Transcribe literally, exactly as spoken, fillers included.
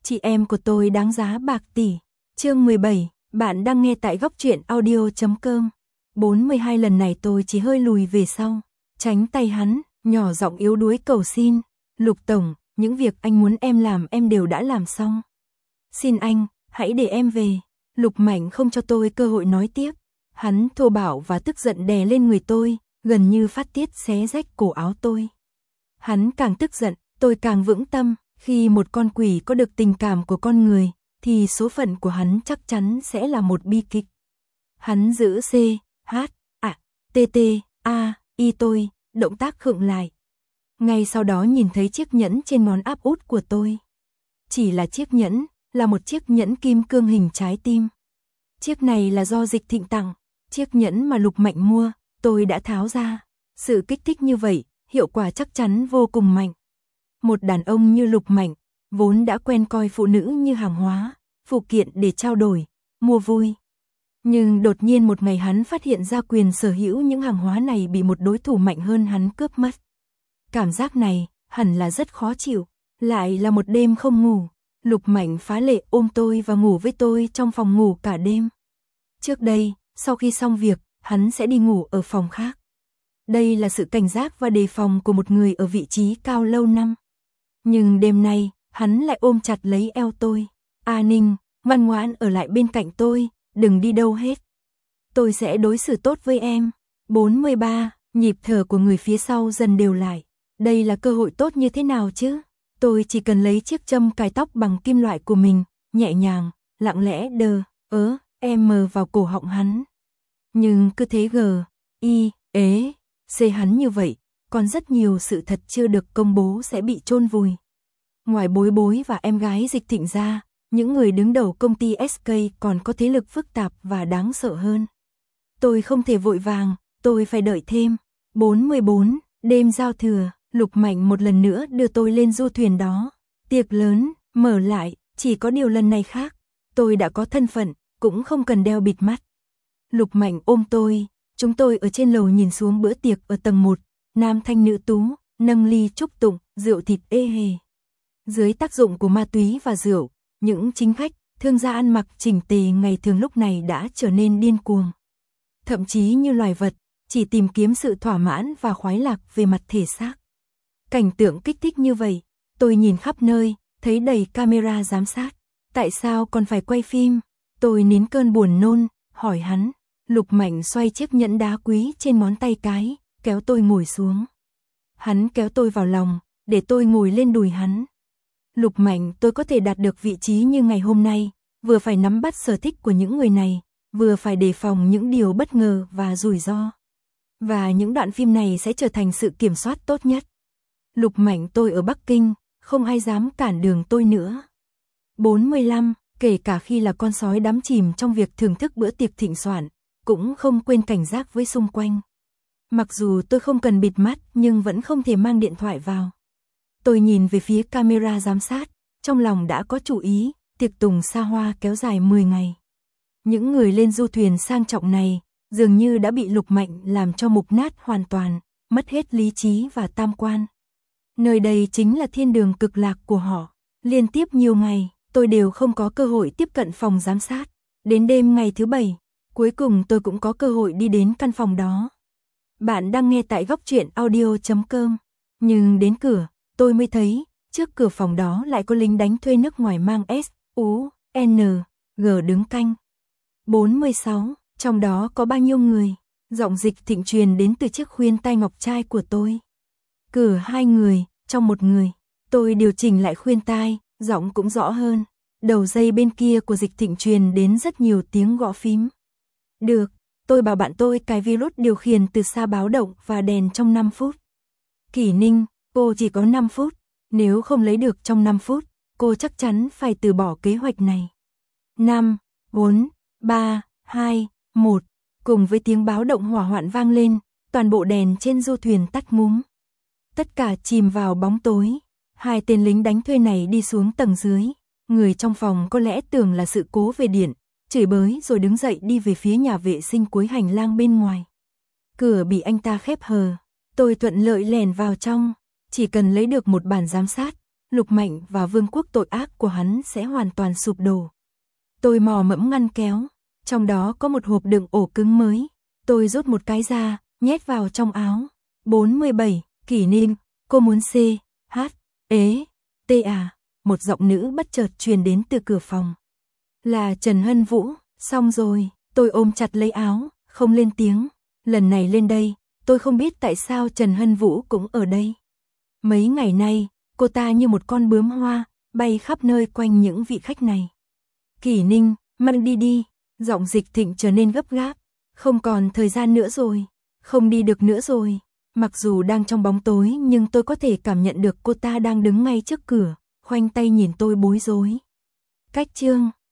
Chị em của tôi đáng giá bạc tỷ. Chương mười bảy, bạn đang nghe tại góc truyện audio chấm com. bốn mươi hai lần này tôi chỉ hơi lùi về sau, tránh tay hắn, nhỏ giọng yếu đuối cầu xin. Lục tổng, những việc anh muốn em làm em đều đã làm xong. Xin anh, hãy để em về. Lục Mạnh không cho tôi cơ hội nói tiếp. Hắn thô bạo và tức giận đè lên người tôi, gần như phát tiết xé rách cổ áo tôi. Hắn càng tức giận, tôi càng vững tâm. Khi một con quỷ có được tình cảm của con người, thì số phận của hắn chắc chắn sẽ là một bi kịch. Hắn giữ C, H, A, T, T, A, Y tôi, động tác khựng lại. Ngay sau đó nhìn thấy chiếc nhẫn trên ngón áp út của tôi. Chỉ là chiếc nhẫn, là một chiếc nhẫn kim cương hình trái tim. Chiếc này là do Dịch Thịnh tặng, chiếc nhẫn mà Lục Mạnh mua, tôi đã tháo ra. Sự kích thích như vậy, hiệu quả chắc chắn vô cùng mạnh. Một đàn ông như Lục Mạnh, vốn đã quen coi phụ nữ như hàng hóa, phụ kiện để trao đổi, mua vui. Nhưng đột nhiên một ngày hắn phát hiện ra quyền sở hữu những hàng hóa này bị một đối thủ mạnh hơn hắn cướp mất. Cảm giác này, hẳn là rất khó chịu, lại là một đêm không ngủ. Lục Mạnh phá lệ ôm tôi và ngủ với tôi trong phòng ngủ cả đêm. Trước đây, sau khi xong việc, hắn sẽ đi ngủ ở phòng khác. Đây là sự cảnh giác và đề phòng của một người ở vị trí cao lâu năm. Nhưng đêm nay, hắn lại ôm chặt lấy eo tôi. A Ninh, ngoan ngoãn ở lại bên cạnh tôi, đừng đi đâu hết. Tôi sẽ đối xử tốt với em. bốn mươi ba, nhịp thở của người phía sau dần đều lại. Đây là cơ hội tốt như thế nào chứ? Tôi chỉ cần lấy chiếc châm cài tóc bằng kim loại của mình, nhẹ nhàng, lặng lẽ đờ, ớ, em mờ vào cổ họng hắn. Nhưng cứ thế gờ, y, ế, xê hắn như vậy, còn rất nhiều sự thật chưa được công bố sẽ bị chôn vùi. Ngoài Bối Bối và em gái Dịch Thịnh ra, những người đứng đầu công ty ét ca còn có thế lực phức tạp và đáng sợ hơn. Tôi không thể vội vàng, tôi phải đợi thêm. bốn mươi bốn, đêm giao thừa, Lục Mạnh một lần nữa đưa tôi lên du thuyền đó. Tiệc lớn, mở lại, chỉ có điều lần này khác. Tôi đã có thân phận, cũng không cần đeo bịt mắt. Lục Mạnh ôm tôi, chúng tôi ở trên lầu nhìn xuống bữa tiệc ở tầng một, nam thanh nữ tú, nâng ly chúc tụng, rượu thịt ê hề. Dưới tác dụng của ma túy và rượu, những chính khách, thương gia ăn mặc chỉnh tề ngày thường lúc này đã trở nên điên cuồng. Thậm chí như loài vật, chỉ tìm kiếm sự thỏa mãn và khoái lạc về mặt thể xác. Cảnh tượng kích thích như vậy, tôi nhìn khắp nơi, thấy đầy camera giám sát. Tại sao còn phải quay phim? Tôi nín cơn buồn nôn, hỏi hắn. Lục Mạnh xoay chiếc nhẫn đá quý trên ngón tay cái, kéo tôi ngồi xuống. Hắn kéo tôi vào lòng, để tôi ngồi lên đùi hắn. Lục Mạnh, tôi có thể đạt được vị trí như ngày hôm nay, vừa phải nắm bắt sở thích của những người này, vừa phải đề phòng những điều bất ngờ và rủi ro. Và những đoạn phim này sẽ trở thành sự kiểm soát tốt nhất. Lục Mạnh, tôi ở Bắc Kinh, không ai dám cản đường tôi nữa. bốn mươi lăm, kể cả khi là con sói đắm chìm trong việc thưởng thức bữa tiệc thịnh soạn, cũng không quên cảnh giác với xung quanh. Mặc dù tôi không cần bịt mắt nhưng vẫn không thể mang điện thoại vào. Tôi nhìn về phía camera giám sát, trong lòng đã có chủ ý, tiệc tùng xa hoa kéo dài mười ngày. Những người lên du thuyền sang trọng này, dường như đã bị Lục Mạnh làm cho mục nát hoàn toàn, mất hết lý trí và tam quan. Nơi đây chính là thiên đường cực lạc của họ. Liên tiếp nhiều ngày, tôi đều không có cơ hội tiếp cận phòng giám sát. Đến đêm ngày thứ bảy, cuối cùng tôi cũng có cơ hội đi đến căn phòng đó. Bạn đang nghe tại góc truyện audio chấm com. Nhưng đến cửa, tôi mới thấy, trước cửa phòng đó lại có lính đánh thuê nước ngoài mang S, U, N, G đứng canh. bốn mươi sáu, trong đó có bao nhiêu người? Giọng Dịch Thịnh truyền đến từ chiếc khuyên tai ngọc trai của tôi. Cửa hai người, trong một người. Tôi điều chỉnh lại khuyên tai, giọng cũng rõ hơn. Đầu dây bên kia của Dịch Thịnh truyền đến rất nhiều tiếng gõ phím. Được, tôi bảo bạn tôi cài virus điều khiển từ xa báo động và đèn trong năm phút. Kỷ Ninh, cô chỉ có năm phút. Nếu không lấy được trong năm phút, cô chắc chắn phải từ bỏ kế hoạch này. năm, bốn, ba, hai, một. Cùng với tiếng báo động hỏa hoạn vang lên, toàn bộ đèn trên du thuyền tắt ngúm. Tất cả chìm vào bóng tối. Hai tên lính đánh thuê này đi xuống tầng dưới. Người trong phòng có lẽ tưởng là sự cố về điện, chửi bới rồi đứng dậy đi về phía nhà vệ sinh cuối hành lang bên ngoài. Cửa bị anh ta khép hờ. Tôi thuận lợi lèn vào trong. Chỉ cần lấy được một bản giám sát, Lục Mạnh và vương quốc tội ác của hắn sẽ hoàn toàn sụp đổ. Tôi mò mẫm ngăn kéo, trong đó có một hộp đựng ổ cứng mới. Tôi rút một cái ra, nhét vào trong áo. bốn mươi bảy, Kỷ Ninh, cô muốn C, H, ế, T à? Một giọng nữ bất chợt truyền đến từ cửa phòng. Là Trần Hân Vũ, xong rồi, tôi ôm chặt lấy áo, không lên tiếng. Lần này lên đây, tôi không biết tại sao Trần Hân Vũ cũng ở đây. Mấy ngày nay, cô ta như một con bướm hoa, bay khắp nơi quanh những vị khách này. Kỷ Ninh, mang đi đi, giọng Dịch Thịnh trở nên gấp gáp. Không còn thời gian nữa rồi, không đi được nữa rồi. Mặc dù đang trong bóng tối nhưng tôi có thể cảm nhận được cô ta đang đứng ngay trước cửa, khoanh tay nhìn tôi bối rối. Cách chương